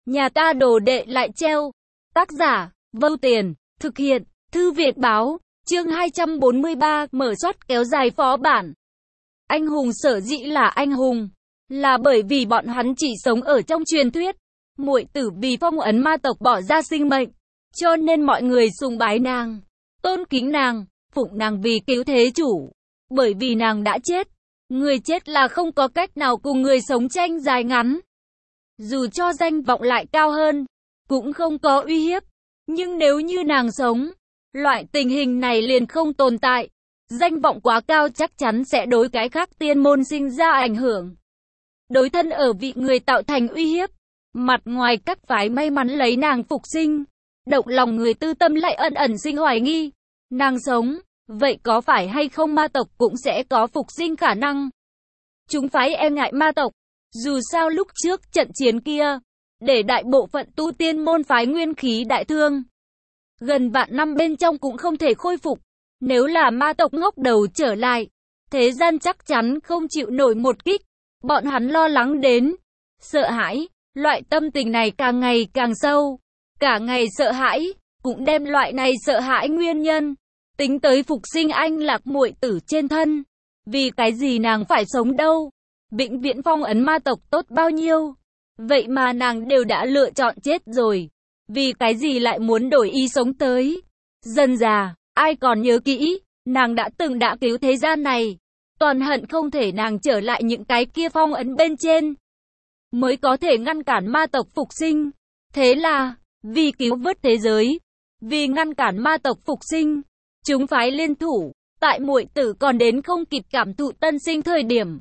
Nhà ta đồ đệ lại treo. Tác giả, Vâu Tiền, thực hiện, Thư viện báo, chương 243, mở soát kéo dài phó bản. Anh hùng sở dĩ là anh hùng, là bởi vì bọn hắn chỉ sống ở trong truyền thuyết. Muội tử vì phong ấn ma tộc bỏ ra sinh mệnh, cho nên mọi người sùng bái nàng, tôn kính nàng, phụng nàng vì cứu thế chủ. Bởi vì nàng đã chết, người chết là không có cách nào cùng người sống tranh dài ngắn. Dù cho danh vọng lại cao hơn, cũng không có uy hiếp. Nhưng nếu như nàng sống, loại tình hình này liền không tồn tại. Danh vọng quá cao chắc chắn sẽ đối cái khác tiên môn sinh ra ảnh hưởng. Đối thân ở vị người tạo thành uy hiếp. Mặt ngoài các phái may mắn lấy nàng phục sinh, động lòng người tư tâm lại ẩn ẩn sinh hoài nghi. Nàng sống, vậy có phải hay không ma tộc cũng sẽ có phục sinh khả năng? Chúng phái e ngại ma tộc. Dù sao lúc trước trận chiến kia, để đại bộ phận tu tiên môn phái nguyên khí đại thương. Gần vạn năm bên trong cũng không thể khôi phục. Nếu là ma tộc ngóc đầu trở lại, thế gian chắc chắn không chịu nổi một kích. Bọn hắn lo lắng đến, sợ hãi, loại tâm tình này càng ngày càng sâu. Cả ngày sợ hãi, cũng đem loại này sợ hãi nguyên nhân, tính tới phục sinh anh lạc muội tử trên thân. Vì cái gì nàng phải sống đâu? Vĩnh viễn phong ấn ma tộc tốt bao nhiêu? Vậy mà nàng đều đã lựa chọn chết rồi. Vì cái gì lại muốn đổi ý sống tới? Dần già, ai còn nhớ kỹ, nàng đã từng đã cứu thế gian này. Toàn hận không thể nàng trở lại những cái kia phong ấn bên trên, mới có thể ngăn cản ma tộc phục sinh. Thế là, vì cứu vớt thế giới, vì ngăn cản ma tộc phục sinh, chúng phái liên thủ, tại muội tử còn đến không kịp cảm thụ tân sinh thời điểm.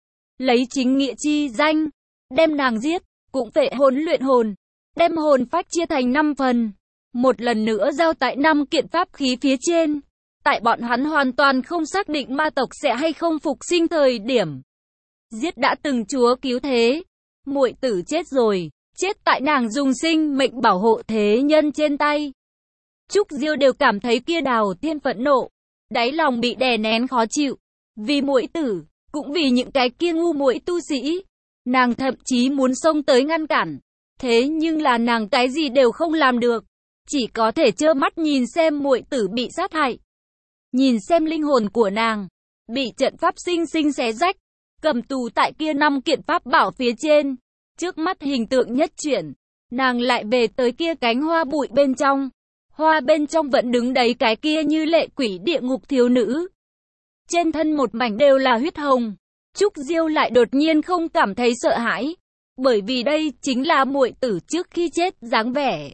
Lấy chính nghĩa chi danh, đem nàng giết, cũng phệ hồn luyện hồn, đem hồn phách chia thành 5 phần. Một lần nữa giao tại 5 kiện pháp khí phía trên. Tại bọn hắn hoàn toàn không xác định ma tộc sẽ hay không phục sinh thời điểm. Giết đã từng chúa cứu thế. Muội tử chết rồi, chết tại nàng dùng sinh mệnh bảo hộ thế nhân trên tay. Trúc Diêu đều cảm thấy kia Đào Thiên phẫn nộ, đáy lòng bị đè nén khó chịu. Vì muội tử, cũng vì những cái kia ngu muội tu sĩ. Nàng thậm chí muốn xông tới ngăn cản. Thế nhưng là nàng cái gì đều không làm được. Chỉ có thể trơ mắt nhìn xem muội tử bị sát hại. Nhìn xem linh hồn của nàng bị trận pháp sinh sinh xé rách, cầm tù tại kia 5 kiện pháp bảo phía trên. Trước mắt hình tượng nhất chuyển, nàng lại về tới kia cánh hoa bụi bên trong. Hoa bên trong vẫn đứng đấy cái kia như lệ quỷ địa ngục thiếu nữ. Trên thân một mảnh đều là huyết hồng. Trúc Diêu lại đột nhiên không cảm thấy sợ hãi, bởi vì đây chính là muội tử trước khi chết dáng vẻ.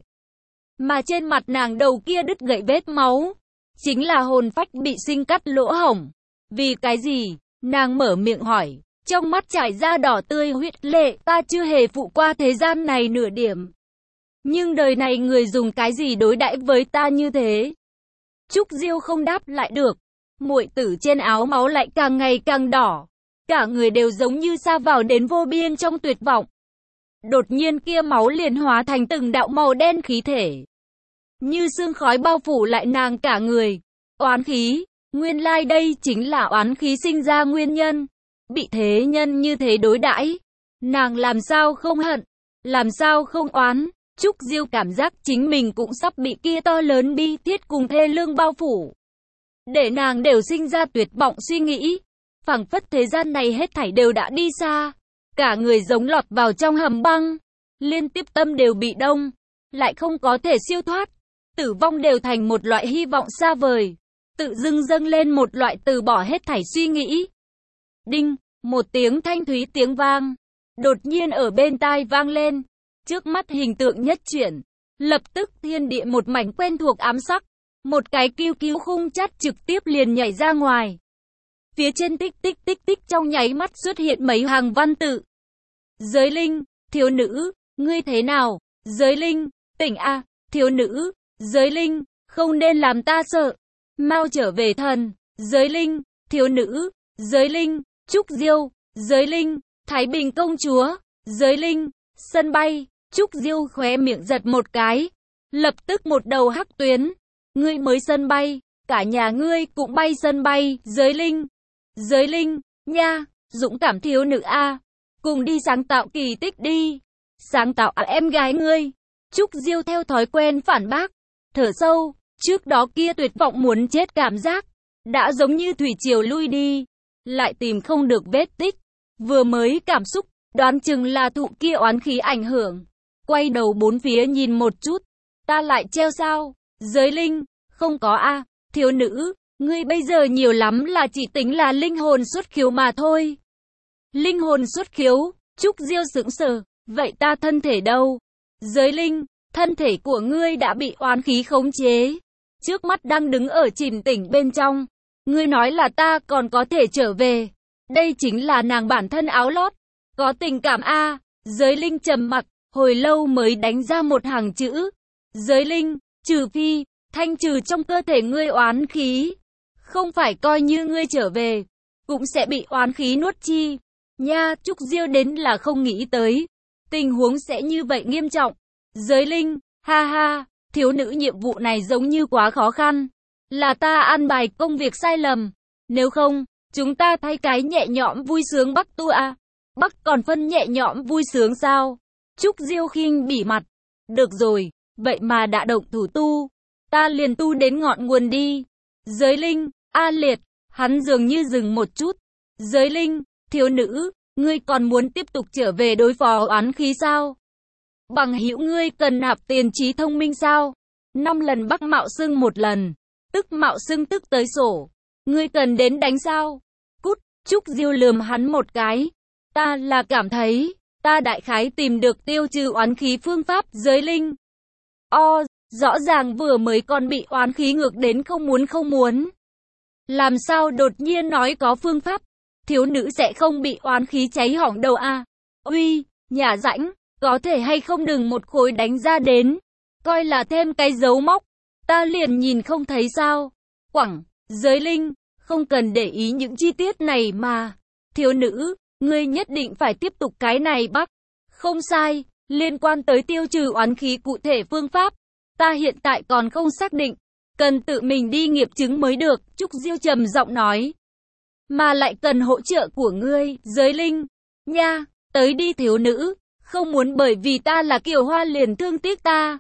Mà trên mặt nàng đầu kia đứt gãy vết máu, chính là hồn phách bị sinh cắt lỗ hổng. Vì cái gì? Nàng mở miệng hỏi, trong mắt trải ra đỏ tươi huyết lệ. Ta chưa hề phụ qua thế gian này nửa điểm. Nhưng đời này người dùng cái gì đối đãi với ta như thế? Trúc Diêu không đáp lại được. Muội tử trên áo máu lại càng ngày càng đỏ. Cả người đều giống như sa vào đến vô biên trong tuyệt vọng. Đột nhiên kia máu liền hóa thành từng đạo màu đen khí thể. Như sương khói bao phủ lại nàng cả người. Oán khí, nguyên lai đây chính là oán khí sinh ra nguyên nhân. Bị thế nhân như thế đối đãi, nàng làm sao không hận, làm sao không oán. Trúc Diêu cảm giác chính mình cũng sắp bị kia to lớn bi thiết cùng thê lương bao phủ. Để nàng đều sinh ra tuyệt vọng suy nghĩ. Phảng phất thế gian này hết thảy đều đã đi xa. Cả người giống lọt vào trong hầm băng. Liên tiếp tâm đều bị đông, lại không có thể siêu thoát. Tử vong đều thành một loại hy vọng xa vời. Tự dưng dâng lên một loại từ bỏ hết thảy suy nghĩ. Đinh, một tiếng thanh thúy tiếng vang. Đột nhiên ở bên tai vang lên. Trước mắt hình tượng nhất chuyển. Lập tức thiên địa một mảnh quen thuộc ám sắc. Một cái kiêu cứu khung chắt trực tiếp liền nhảy ra ngoài. Phía trên tích tích tích tích trong nháy mắt xuất hiện mấy hàng văn tự. Giới linh, thiếu nữ, ngươi thế nào? Giới linh, tỉnh a, thiếu nữ, giới linh, không nên làm ta sợ. Mau trở về thần, giới linh, thiếu nữ, giới linh, Trúc Diêu, giới linh, Thái Bình công chúa, giới linh, sân bay. Trúc Diêu khóe miệng giật một cái. Lập tức một đầu hắc tuyến. Ngươi mới sân bay, cả nhà ngươi cũng bay sân bay, giới linh. Giới linh, nha, dũng cảm thiếu nữ a, cùng đi sáng tạo kỳ tích đi. Sáng tạo à em gái ngươi. Trúc Diêu theo thói quen phản bác. Thở sâu, trước đó kia tuyệt vọng muốn chết cảm giác. Đã giống như thủy triều lui đi. Lại tìm không được vết tích. Vừa mới cảm xúc, đoán chừng là thụ kia oán khí ảnh hưởng. Quay đầu bốn phía nhìn một chút. Ta lại treo sao? Giới linh, không có a, thiếu nữ, ngươi bây giờ nhiều lắm là chỉ tính là linh hồn xuất khiếu mà thôi. Linh hồn xuất khiếu, Trúc Diêu sững sờ, vậy ta thân thể đâu? Giới linh, thân thể của ngươi đã bị oán khí khống chế. Trước mắt đang đứng ở chìm tỉnh bên trong. Ngươi nói là ta còn có thể trở về. Đây chính là nàng bản thân áo lót. Có tình cảm a. Giới linh trầm mặc, hồi lâu mới đánh ra một hàng chữ. Giới linh, trừ phi, thanh trừ trong cơ thể ngươi oán khí. Không phải coi như ngươi trở về, cũng sẽ bị oán khí nuốt chi. Nha, Trúc Diêu đến là không nghĩ tới. Tình huống sẽ như vậy nghiêm trọng. Giới linh, ha ha, thiếu nữ nhiệm vụ này giống như quá khó khăn. Là ta an bài công việc sai lầm. Nếu không, chúng ta thay cái nhẹ nhõm vui sướng Bắc tu a. Bắc còn phân nhẹ nhõm vui sướng sao? Trúc Diêu khinh bỉ mặt. Được rồi, vậy mà đã động thủ tu. Ta liền tu đến ngọn nguồn đi. Giới linh, a liệt, hắn dường như dừng một chút. Giới linh, thiếu nữ, ngươi còn muốn tiếp tục trở về đối phó oán khí sao? Bằng hữu ngươi cần nạp tiền trí thông minh sao? 5 lần Bắc mạo xưng một lần, tức mạo xưng tức tới sổ. Ngươi cần đến đánh sao? Cút, Trúc Diêu lườm hắn một cái. Ta là cảm thấy, ta đại khái tìm được tiêu trừ oán khí phương pháp. Giới linh. Rõ ràng vừa mới còn bị oán khí ngược đến không muốn. Làm sao đột nhiên nói có phương pháp? Thiếu nữ sẽ không bị oán khí cháy hỏng đầu à? Uy, nhả rãnh, có thể hay không đừng một khối đánh ra đến. Coi là thêm cái dấu móc. Ta liền nhìn không thấy sao? Quẳng, giới linh, không cần để ý những chi tiết này mà. Thiếu nữ, ngươi nhất định phải tiếp tục cái này Bắc. Không sai, liên quan tới tiêu trừ oán khí cụ thể phương pháp. Ta hiện tại còn không xác định, cần tự mình đi nghiệm chứng mới được, Trúc Diêu trầm giọng nói. Mà lại cần hỗ trợ của ngươi, giới linh. Nha, tới đi thiếu nữ, không muốn bởi vì ta là Kiều Hoa liền thương tiếc ta.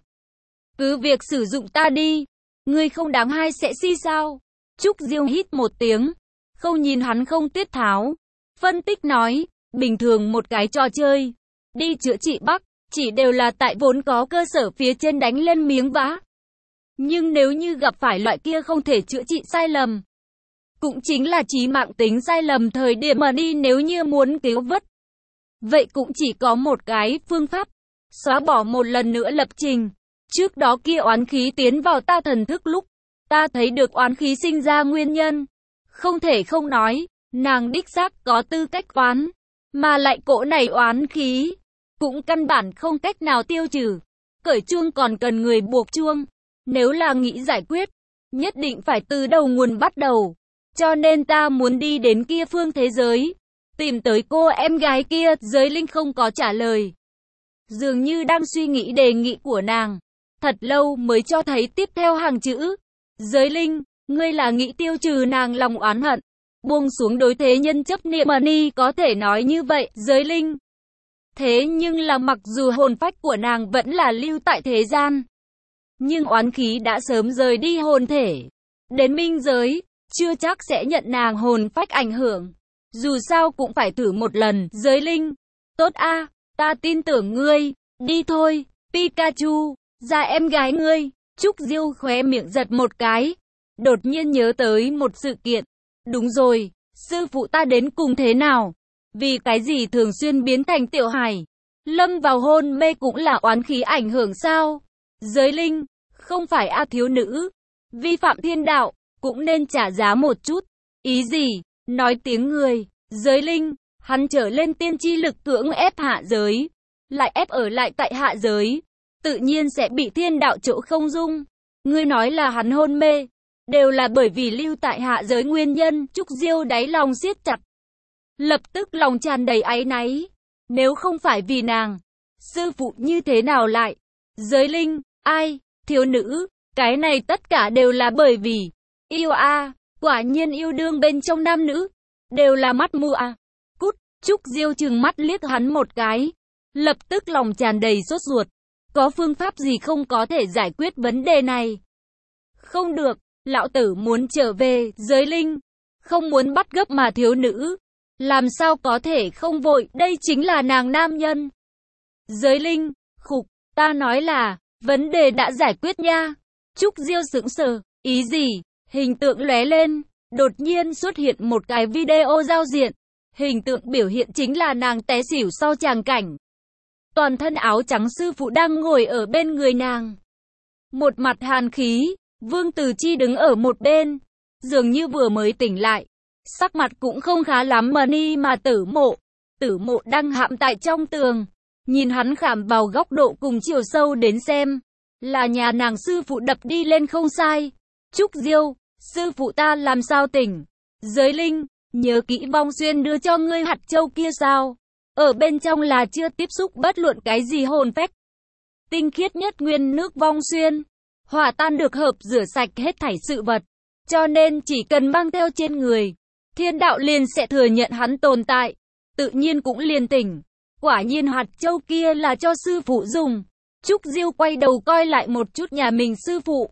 Cứ việc sử dụng ta đi, ngươi không đáng hai sẽ si sao. Trúc Diêu hít một tiếng, không nhìn hắn không tiết tháo. Phân tích nói, bình thường một cái trò chơi, đi chữa trị Bắc. Chỉ đều là tại vốn có cơ sở phía trên đánh lên miếng vá. Nhưng nếu như gặp phải loại kia không thể chữa trị sai lầm, cũng chính là chí mạng tính sai lầm thời điểm mà đi nếu như muốn cứu vớt. Vậy cũng chỉ có một cái phương pháp, xóa bỏ một lần nữa lập trình. Trước đó kia oán khí tiến vào ta thần thức lúc, ta thấy được oán khí sinh ra nguyên nhân. Không thể không nói, nàng đích xác có tư cách oán, mà lại cỗ này oán khí cũng căn bản không cách nào tiêu trừ. Cởi chuông còn cần người buộc chuông. Nếu là nghĩ giải quyết, nhất định phải từ đầu nguồn bắt đầu. Cho nên ta muốn đi đến kia phương thế giới, tìm tới cô em gái kia. Giới linh không có trả lời, dường như đang suy nghĩ đề nghị của nàng. Thật lâu mới cho thấy tiếp theo hàng chữ. Giới linh, ngươi là nghĩ tiêu trừ nàng lòng oán hận, buông xuống đối thế nhân chấp niệm mà ni có thể nói như vậy. Giới linh. Thế nhưng là mặc dù hồn phách của nàng vẫn là lưu tại thế gian, nhưng oán khí đã sớm rời đi hồn thể. Đến minh giới, chưa chắc sẽ nhận nàng hồn phách ảnh hưởng. Dù sao cũng phải thử một lần. Giới linh. Tốt a, ta tin tưởng ngươi. Đi thôi, Pikachu, ra em gái ngươi. Trúc Diêu khóe miệng giật một cái. Đột nhiên nhớ tới một sự kiện. Đúng rồi, sư phụ ta đến cùng thế nào? Vì cái gì thường xuyên biến thành tiểu hải? Lâm vào hôn mê cũng là oán khí ảnh hưởng sao? Giới linh, không phải a thiếu nữ. Vi phạm thiên đạo, cũng nên trả giá một chút. Ý gì? Nói tiếng người. Giới linh, hắn trở lên tiên chi lực cưỡng ép hạ giới, lại ép ở lại tại hạ giới, tự nhiên sẽ bị thiên đạo chỗ không dung. Ngươi nói là hắn hôn mê, đều là bởi vì lưu tại hạ giới nguyên nhân. Trúc Diêu đáy lòng siết chặt, lập tức lòng tràn đầy áy náy. Nếu không phải vì nàng, sư phụ như thế nào lại? Giới linh, ai? Thiếu nữ, cái này tất cả đều là bởi vì yêu a. Quả nhiên yêu đương bên trong nam nữ đều là mắt mù à. Cút. Trúc Diêu trừng mắt liếc hắn một cái. lập tức lòng tràn đầy sốt ruột. Có phương pháp gì không có thể giải quyết vấn đề này? Không được, lão tử muốn trở về, giới linh. Không muốn bắt gấp mà thiếu nữ. Làm sao có thể không vội, đây chính là nàng nam nhân. Giới linh, khục, ta nói là, vấn đề đã giải quyết nha. Trúc Diêu sững sờ, ý gì? Hình tượng lóe lên, đột nhiên xuất hiện một cái video giao diện. Hình tượng biểu hiện chính là nàng té xỉu sau tràng cảnh. Toàn thân áo trắng sư phụ đang ngồi ở bên người nàng. Một mặt hàn khí, Vương Từ Chi đứng ở một bên, dường như vừa mới tỉnh lại. Sắc mặt cũng không khá lắm mà Tử Mộ đang hãm tại trong tường. Nhìn hắn khảm vào góc độ cùng chiều sâu đến xem. Là nhà nàng sư phụ đập đi lên không sai. Trúc Diêu, sư phụ ta làm sao tỉnh? Giới linh, nhớ kỹ Vong Xuyên đưa cho ngươi hạt châu kia sao? Ở bên trong là chưa tiếp xúc bất luận cái gì hồn phách. Tinh khiết nhất nguyên nước Vong Xuyên. Hòa tan được hợp rửa sạch hết thảy sự vật. Cho nên chỉ cần mang theo trên người, thiên đạo liền sẽ thừa nhận hắn tồn tại. Tự nhiên cũng liền tỉnh. Quả nhiên hạt châu kia là cho sư phụ dùng. Trúc Diêu quay đầu coi lại một chút nhà mình sư phụ.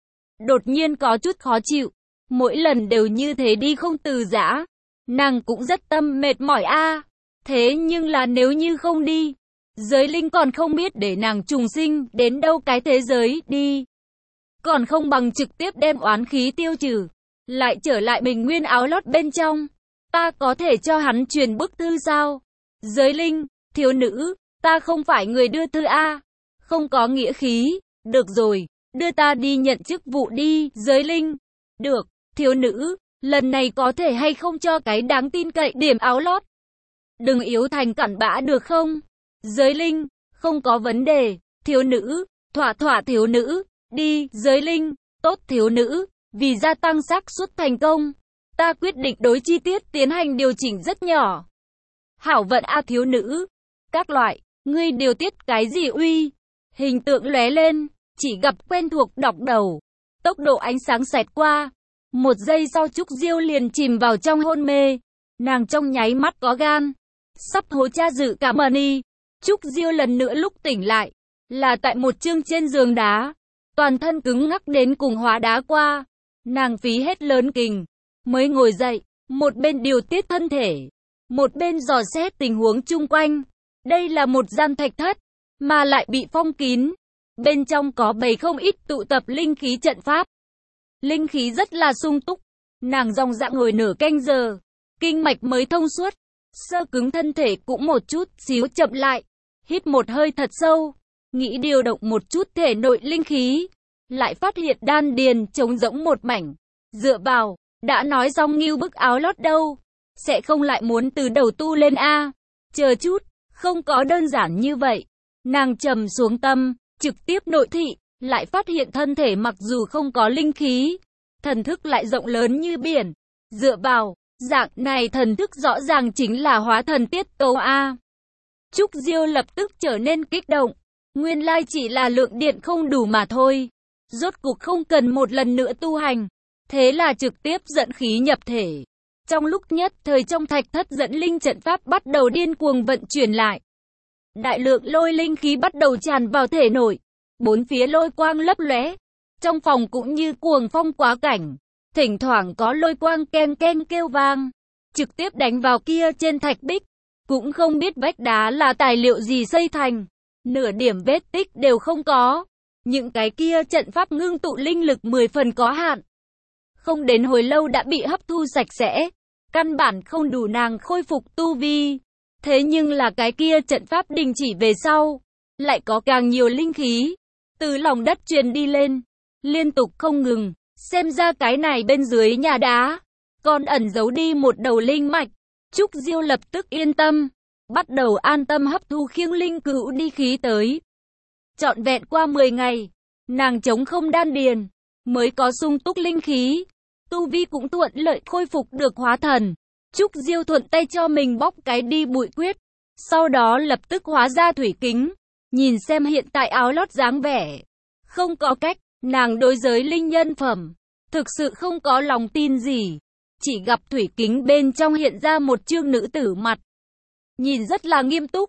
Đột nhiên có chút khó chịu. Mỗi lần đều như thế đi không từ giã. Nàng cũng rất tâm mệt mỏi a. Thế nhưng là nếu như không đi, giới linh còn không biết để nàng trùng sinh đến đâu cái thế giới đi. Còn không bằng trực tiếp đem oán khí tiêu trừ. Lại trở lại mình nguyên áo lót bên trong. Ta có thể cho hắn truyền bức thư sao? Giới linh, thiếu nữ, ta không phải người đưa thư a. Không có nghĩa khí. Được rồi, đưa ta đi nhận chức vụ đi, giới linh. Được, thiếu nữ, lần này có thể hay không cho cái đáng tin cậy điểm áo lót. Đừng yếu thành cặn bã được không? Giới linh, không có vấn đề, thiếu nữ, thỏa thiếu nữ, đi, giới linh, tốt thiếu nữ, vì gia tăng xác suất thành công. Ta quyết định đối chi tiết tiến hành điều chỉnh rất nhỏ. Hảo vận a thiếu nữ, các loại, ngươi điều tiết cái gì uy? Hình tượng lóe lên, chỉ gặp quen thuộc đọc đầu. Tốc độ ánh sáng xẹt qua. Một giây sau Trúc Diêu liền chìm vào trong hôn mê. Nàng trong nháy mắt có gan. Sắp hối cha dự cả money. Trúc Diêu lần nữa lúc tỉnh lại. Là tại một chương trên giường đá. Toàn thân cứng ngắc đến cùng hóa đá qua. Nàng phí hết lớn kình. Mới ngồi dậy. Một bên điều tiết thân thể. Một bên dò xét tình huống chung quanh. Đây là một gian thạch thất. Mà lại bị phong kín. Bên trong có bày không ít tụ tập linh khí trận pháp. Linh khí rất là sung túc. Nàng dòng dã ngồi nửa canh giờ. Kinh mạch mới thông suốt. Sơ cứng thân thể cũng một chút xíu chậm lại. Hít một hơi thật sâu. Nghĩ điều động một chút thể nội linh khí. Lại phát hiện đan điền trống rỗng một mảnh. Dựa vào, đã nói xong nghiêu bức áo lót đâu. Sẽ không lại muốn từ đầu tu lên a. Chờ chút, không có đơn giản như vậy. Nàng trầm xuống tâm, trực tiếp nội thị. Lại phát hiện thân thể mặc dù không có linh khí, thần thức lại rộng lớn như biển. Dựa vào, dạng này thần thức rõ ràng chính là hóa thần tiết tấu A. Trúc Diêu lập tức trở nên kích động. Nguyên lai chỉ là lượng điện không đủ mà thôi. Rốt cuộc không cần một lần nữa tu hành. Thế là trực tiếp dẫn khí nhập thể. Trong lúc nhất thời trong thạch thất dẫn linh trận pháp bắt đầu điên cuồng vận chuyển lại. Đại lượng lôi linh khí bắt đầu tràn vào thể nội. Bốn phía lôi quang lấp lóe. Trong phòng cũng như cuồng phong quá cảnh. Thỉnh thoảng có lôi quang ken ken kêu vang. Trực tiếp đánh vào kia trên thạch bích. Cũng không biết vách đá là tài liệu gì xây thành. Nửa điểm vết tích đều không có. Những cái kia trận pháp ngưng tụ linh lực 10 phần có hạn. Không đến hồi lâu đã bị hấp thu sạch sẽ. Căn bản không đủ nàng khôi phục tu vi. Thế nhưng là cái kia trận pháp đình chỉ về sau. Lại có càng nhiều linh khí. Từ lòng đất truyền đi lên. Liên tục không ngừng. Xem ra cái này bên dưới nhà đá. Còn ẩn giấu đi một đầu linh mạch. Trúc Diêu lập tức yên tâm. Bắt đầu an tâm hấp thu khiêng linh cữu đi khí tới. Trọn vẹn qua 10 ngày. Nàng chống không đan điền. Mới có sung túc linh khí. Tu vi cũng thuận lợi khôi phục được hóa thần. Trúc Diêu thuận tay cho mình bóc cái đi bụi quyết. Sau đó lập tức hóa ra thủy kính. Nhìn xem hiện tại áo lót dáng vẻ. Không có cách, nàng đối giới linh nhân phẩm. Thực sự không có lòng tin gì. Chỉ gặp thủy kính bên trong hiện ra một chương nữ tử mặt. Nhìn rất là nghiêm túc.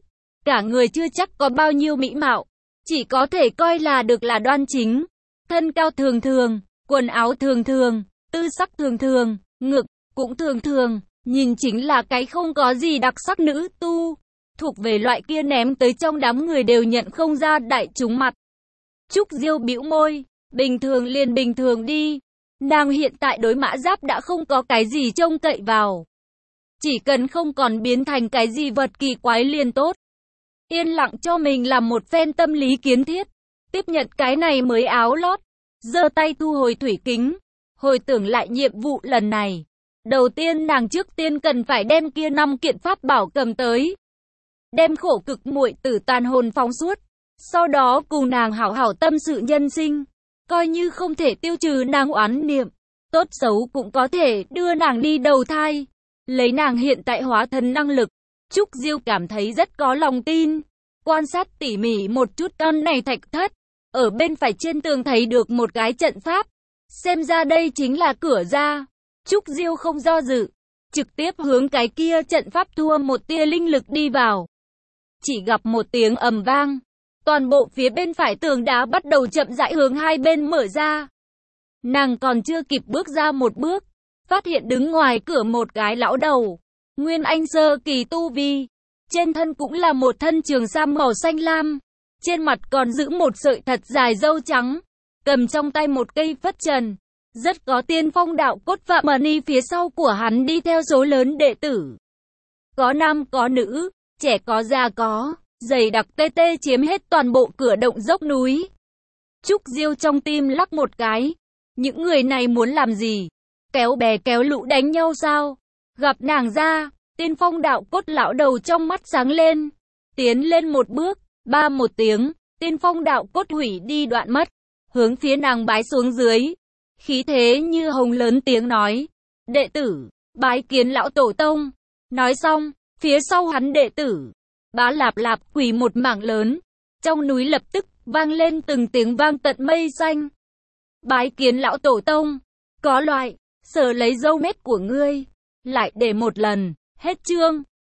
cả người chưa chắc có bao nhiêu mỹ mạo, chỉ có thể coi là được là đoan chính. Thân cao thường thường, quần áo thường thường, tư sắc thường thường, ngực cũng thường thường, nhìn chính là cái không có gì đặc sắc nữ tu. Thuộc về loại kia ném tới trong đám người đều nhận không ra đại chúng mặt. Trúc Diêu bĩu môi, bình thường liền bình thường đi. Nàng hiện tại đối mã giáp đã không có cái gì trông cậy vào. Chỉ cần không còn biến thành cái gì vật kỳ quái liền tốt. Yên lặng cho mình làm một phen tâm lý kiến thiết. Tiếp nhận cái này mới áo lót. Giơ tay thu hồi thủy kính. Hồi tưởng lại nhiệm vụ lần này. Đầu tiên nàng trước tiên cần phải đem kia 5 kiện pháp bảo cầm tới. Đem khổ cực muội tử tàn hồn phóng suốt. Sau đó cùng nàng hảo hảo tâm sự nhân sinh. Coi như không thể tiêu trừ nàng oán niệm. Tốt xấu cũng có thể đưa nàng đi đầu thai. Lấy nàng hiện tại hóa thân năng lực. Trúc Diêu cảm thấy rất có lòng tin. Quan sát tỉ mỉ một chút con này thạch thất. Ở bên phải trên tường thấy được một cái trận pháp. Xem ra đây chính là cửa ra. Trúc Diêu không do dự. Trực tiếp hướng cái kia trận pháp thua một tia linh lực đi vào. Chỉ gặp một tiếng ầm vang. Toàn bộ phía bên phải tường đá bắt đầu chậm rãi hướng hai bên mở ra. Nàng còn chưa kịp bước ra một bước. Phát hiện đứng ngoài cửa một cái lão đầu. Nguyên anh sơ kỳ tu vi. Trên thân cũng là một thân trường sam màu xanh lam. Trên mặt còn giữ một sợi thật dài râu trắng. Cầm trong tay một cây phất trần. Rất có tiên phong đạo cốt Phạm Mani phía sau của hắn đi theo số lớn đệ tử. Có nam có nữ, trẻ có già có, dày đặc tê tê chiếm hết toàn bộ cửa động dốc núi. Trúc Diêu trong tim lắc một cái. Những người này muốn làm gì? Kéo bè kéo lũ đánh nhau sao? Gặp nàng ra, tiên phong đạo cốt lão đầu trong mắt sáng lên. Tiến lên một bước, ba một tiếng, tiên phong đạo cốt hủy đi đoạn mất. Hướng phía nàng bái xuống dưới. Khí thế như hồng lớn tiếng nói. Đệ tử, bái kiến lão tổ tông. Nói xong, phía sau hắn đệ tử. Bá lạp lạp quỳ một mảng lớn. Trong núi lập tức vang lên từng tiếng vang tận mây xanh. Bái kiến lão tổ tông. Có loại, sở lấy dâu mết của ngươi. Lại để một lần, hết chương.